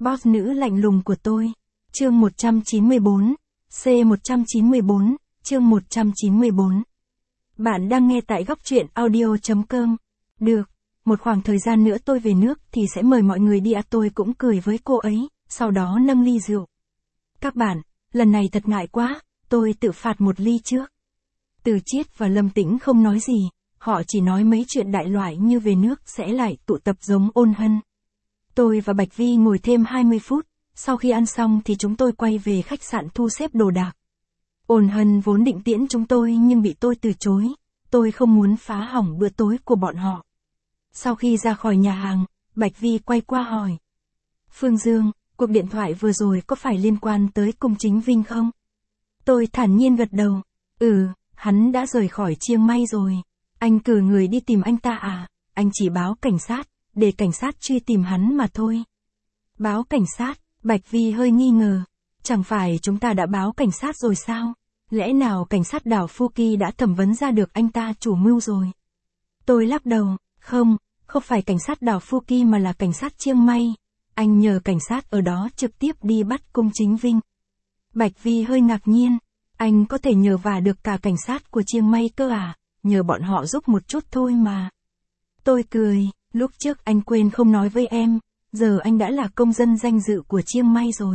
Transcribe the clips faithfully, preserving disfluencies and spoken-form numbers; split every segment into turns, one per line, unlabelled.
Boss nữ lạnh lùng của tôi. Chương một trăm chín mươi bốn. C một trăm chín mươi bốn. Chương một trăm chín mươi bốn. Bạn đang nghe tại góc truyện audio chấm com. Được, một khoảng thời gian nữa tôi về nước thì sẽ mời mọi người đi à, tôi cũng cười với cô ấy, sau đó nâng ly rượu. Các bạn, lần này thật ngại quá, tôi tự phạt một ly trước. Từ Chiết và Lâm Tĩnh không nói gì, họ chỉ nói mấy chuyện đại loại như về nước sẽ lại tụ tập giống Ôn Hân. Tôi và Bạch Vi ngồi thêm hai mươi phút, sau khi ăn xong thì chúng tôi quay về khách sạn thu xếp đồ đạc. Ôn Hân vốn định tiễn chúng tôi nhưng bị tôi từ chối, tôi không muốn phá hỏng bữa tối của bọn họ. Sau khi ra khỏi nhà hàng, Bạch Vi quay qua hỏi. Phương Dương, cuộc điện thoại vừa rồi có phải liên quan tới Cung Chính Vinh không? Tôi thản nhiên gật đầu. Ừ, hắn đã rời khỏi Chiang Mai rồi. Anh cử người đi tìm anh ta à? Anh chỉ báo cảnh sát, để cảnh sát truy tìm hắn mà thôi. Báo cảnh sát? Bạch Vi hơi nghi ngờ. Chẳng phải chúng ta đã báo cảnh sát rồi sao? Lẽ nào cảnh sát đảo Phuket đã thẩm vấn ra được anh ta chủ mưu rồi? Tôi lắc đầu. Không, không phải cảnh sát đảo Phuket mà là cảnh sát Chiang Mai. Anh nhờ cảnh sát ở đó trực tiếp đi bắt Cung Chính Vinh. Bạch Vi hơi ngạc nhiên. Anh có thể nhờ vả được cả cảnh sát của Chiang Mai cơ à? Nhờ bọn họ giúp một chút thôi mà. Tôi cười, lúc trước anh quên không nói với em, giờ anh đã là công dân danh dự của Chiang Mai rồi.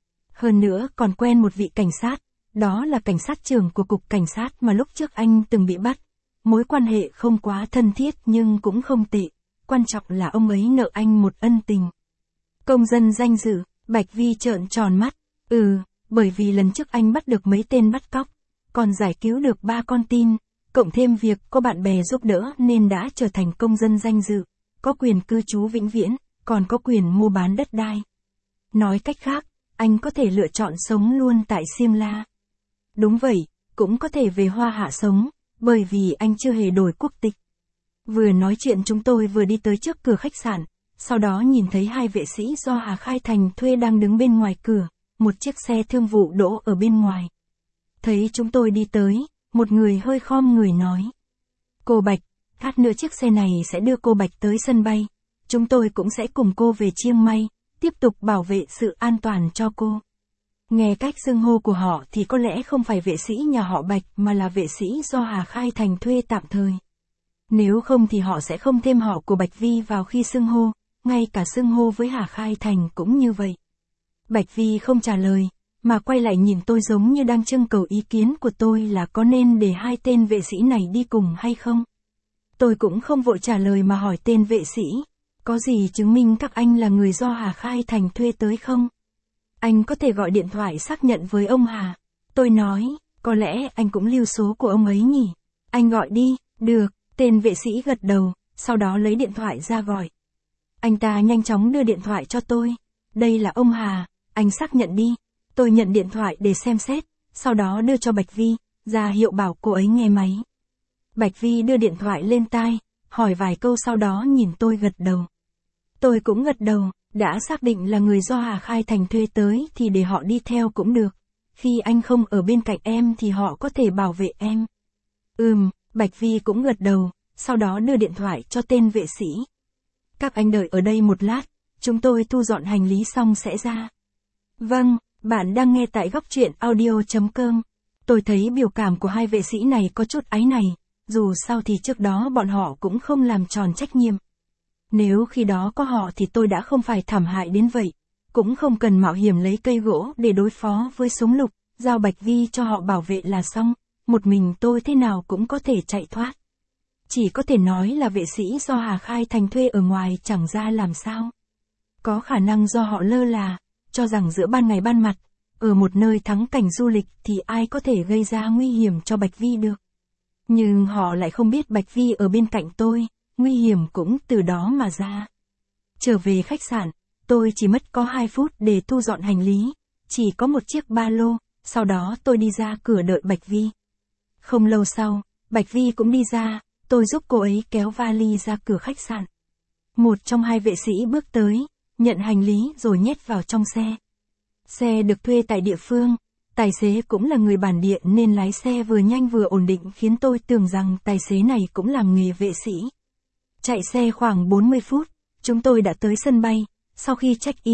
Hơn nữa còn quen một vị cảnh sát, đó là cảnh sát trưởng của cục cảnh sát mà lúc trước anh từng bị bắt. Mối quan hệ không quá thân thiết nhưng cũng không tệ, quan trọng là ông ấy nợ anh một ân tình. Công dân danh dự, Bạch Vi trợn tròn mắt. Ừ, bởi vì lần trước anh bắt được mấy tên bắt cóc, còn giải cứu được ba con tin, cộng thêm việc có bạn bè giúp đỡ nên đã trở thành công dân danh dự, có quyền cư trú vĩnh viễn, còn có quyền mua bán đất đai. Nói cách khác, anh có thể lựa chọn sống luôn tại Simla. Đúng vậy, cũng có thể về Hoa Hạ sống, bởi vì anh chưa hề đổi quốc tịch. Vừa nói chuyện chúng tôi vừa đi tới trước cửa khách sạn, sau đó nhìn thấy hai vệ sĩ do Hà Khai Thành thuê đang đứng bên ngoài cửa, một chiếc xe thương vụ đỗ ở bên ngoài. Thấy chúng tôi đi tới, một người hơi khom người nói. Cô Bạch, lát nữa chiếc xe này sẽ đưa cô Bạch tới sân bay. Chúng tôi cũng sẽ cùng cô về Chiang Mai, tiếp tục bảo vệ sự an toàn cho cô. Nghe cách xưng hô của họ thì có lẽ không phải vệ sĩ nhà họ Bạch mà là vệ sĩ do Hà Khai Thành thuê tạm thời. Nếu không thì họ sẽ không thêm họ của Bạch Vi vào khi xưng hô, ngay cả xưng hô với Hà Khai Thành cũng như vậy. Bạch Vi không trả lời, mà quay lại nhìn tôi giống như đang trưng cầu ý kiến của tôi là có nên để hai tên vệ sĩ này đi cùng hay không. Tôi cũng không vội trả lời mà hỏi tên vệ sĩ, có gì chứng minh các anh là người do Hà Khai Thành thuê tới không? Anh có thể gọi điện thoại xác nhận với ông Hà. Tôi nói, có lẽ anh cũng lưu số của ông ấy nhỉ. Anh gọi đi, được, tên vệ sĩ gật đầu, sau đó lấy điện thoại ra gọi. Anh ta nhanh chóng đưa điện thoại cho tôi. Đây là ông Hà, anh xác nhận đi. Tôi nhận điện thoại để xem xét, sau đó đưa cho Bạch Vi, ra hiệu bảo cô ấy nghe máy. Bạch Vi đưa điện thoại lên tai, hỏi vài câu sau đó nhìn tôi gật đầu. Tôi cũng gật đầu, đã xác định là người do Hà Khai Thành thuê tới thì để họ đi theo cũng được. Khi anh không ở bên cạnh em thì họ có thể bảo vệ em. Ừm, Bạch Vi cũng gật đầu, sau đó đưa điện thoại cho tên vệ sĩ. Các anh đợi ở đây một lát, chúng tôi thu dọn hành lý xong sẽ ra. Vâng, bạn đang nghe tại góc truyện audio chấm com. Tôi thấy biểu cảm của hai vệ sĩ này có chút áy náy, dù sao thì trước đó bọn họ cũng không làm tròn trách nhiệm. Nếu khi đó có họ thì tôi đã không phải thảm hại đến vậy, cũng không cần mạo hiểm lấy cây gỗ để đối phó với súng lục, giao Bạch Vi cho họ bảo vệ là xong, một mình tôi thế nào cũng có thể chạy thoát. Chỉ có thể nói là vệ sĩ do Hà Khai Thành thuê ở ngoài chẳng ra làm sao. Có khả năng do họ lơ là, cho rằng giữa ban ngày ban mặt, ở một nơi thắng cảnh du lịch thì ai có thể gây ra nguy hiểm cho Bạch Vi được. Nhưng họ lại không biết Bạch Vi ở bên cạnh tôi, nguy hiểm cũng từ đó mà ra. Trở về khách sạn, tôi chỉ mất có hai phút để thu dọn hành lý, chỉ có một chiếc ba lô, sau đó tôi đi ra cửa đợi Bạch Vi. Không lâu sau, Bạch Vi cũng đi ra, tôi giúp cô ấy kéo vali ra cửa khách sạn. Một trong hai vệ sĩ bước tới, nhận hành lý rồi nhét vào trong xe. Xe được thuê tại địa phương, tài xế cũng là người bản địa nên lái xe vừa nhanh vừa ổn định khiến tôi tưởng rằng tài xế này cũng làm nghề vệ sĩ. Chạy xe khoảng bốn mươi phút, chúng tôi đã tới sân bay, sau khi check-in,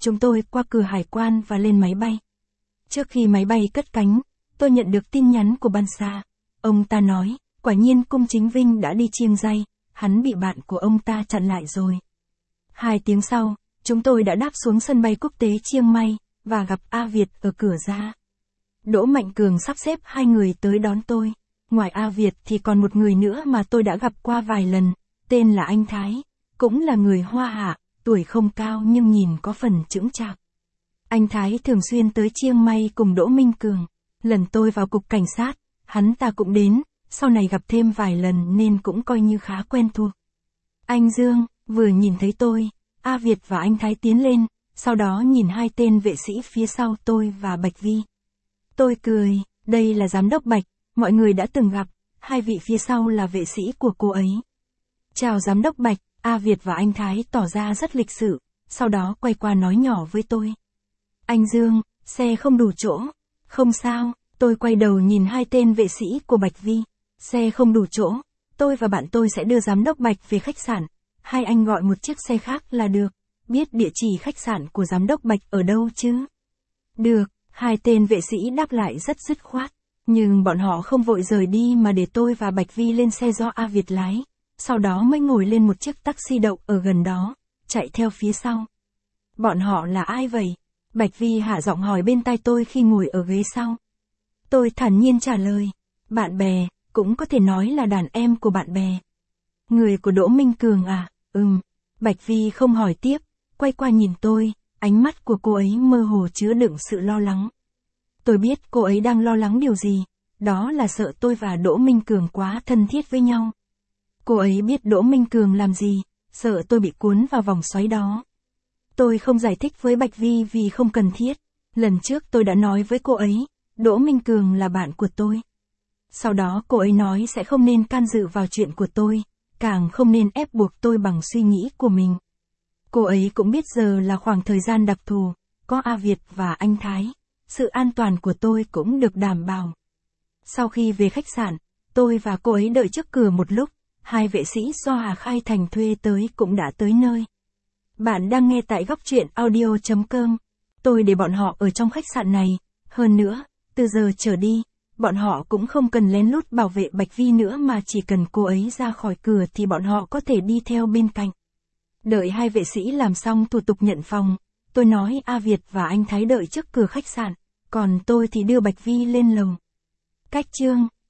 chúng tôi qua cửa hải quan và lên máy bay. Trước khi máy bay cất cánh, tôi nhận được tin nhắn của Ban Sa. Ông ta nói, quả nhiên Cung Chính Vinh đã đi Chiang Rai, hắn bị bạn của ông ta chặn lại rồi. Hai tiếng sau, chúng tôi đã đáp xuống sân bay quốc tế Chiang Mai, và gặp A Việt ở cửa ra. Đỗ Mạnh Cường sắp xếp hai người tới đón tôi. Ngoài A Việt thì còn một người nữa mà tôi đã gặp qua vài lần, tên là anh Thái, cũng là người Hoa Hạ, tuổi không cao nhưng nhìn có phần chững chạc. Anh Thái thường xuyên tới Chiang Mai cùng Đỗ Minh Cường. Lần tôi vào cục cảnh sát, hắn ta cũng đến, sau này gặp thêm vài lần nên cũng coi như khá quen thuộc. Anh Dương, vừa nhìn thấy tôi, A Việt và anh Thái tiến lên, sau đó nhìn hai tên vệ sĩ phía sau tôi và Bạch Vi. Tôi cười, đây là giám đốc Bạch, mọi người đã từng gặp, hai vị phía sau là vệ sĩ của cô ấy. Chào giám đốc Bạch, A Việt và anh Thái tỏ ra rất lịch sự, sau đó quay qua nói nhỏ với tôi. Anh Dương, xe không đủ chỗ. Không sao, tôi quay đầu nhìn hai tên vệ sĩ của Bạch Vi. Xe không đủ chỗ, tôi và bạn tôi sẽ đưa giám đốc Bạch về khách sạn. Hai anh gọi một chiếc xe khác là được. Biết địa chỉ khách sạn của giám đốc Bạch ở đâu chứ? Được, hai tên vệ sĩ đáp lại rất dứt khoát. Nhưng bọn họ không vội rời đi mà để tôi và Bạch Vi lên xe do A Việt lái. Sau đó mới ngồi lên một chiếc taxi đậu ở gần đó, chạy theo phía sau. Bọn họ là ai vậy? Bạch Vi hạ giọng hỏi bên tai tôi khi ngồi ở ghế sau. Tôi thản nhiên trả lời. Bạn bè, cũng có thể nói là đàn em của bạn bè. Người của Đỗ Minh Cường à? Ừm. Bạch Vi không hỏi tiếp, quay qua nhìn tôi, ánh mắt của cô ấy mơ hồ chứa đựng sự lo lắng. Tôi biết cô ấy đang lo lắng điều gì, đó là sợ tôi và Đỗ Minh Cường quá thân thiết với nhau. Cô ấy biết Đỗ Minh Cường làm gì, sợ tôi bị cuốn vào vòng xoáy đó. Tôi không giải thích với Bạch Vi vì không cần thiết. Lần trước tôi đã nói với cô ấy, Đỗ Minh Cường là bạn của tôi. Sau đó cô ấy nói sẽ không nên can dự vào chuyện của tôi, càng không nên ép buộc tôi bằng suy nghĩ của mình. Cô ấy cũng biết giờ là khoảng thời gian đặc thù, có A Việt và anh Thái, sự an toàn của tôi cũng được đảm bảo. Sau khi về khách sạn, tôi và cô ấy đợi trước cửa một lúc, hai vệ sĩ do Hà Khai Thành thuê tới cũng đã tới nơi. Bạn đang nghe tại góc truyện audio chấm com. Tôi để bọn họ ở trong khách sạn này, hơn nữa, từ giờ trở đi, bọn họ cũng không cần lén lút bảo vệ Bạch Vi nữa mà chỉ cần cô ấy ra khỏi cửa thì bọn họ có thể đi theo bên cạnh. Đợi hai vệ sĩ làm xong thủ tục nhận phòng, tôi nói A Việt và anh Thái đợi trước cửa khách sạn, còn tôi thì đưa Bạch Vi lên lầu. Cách chương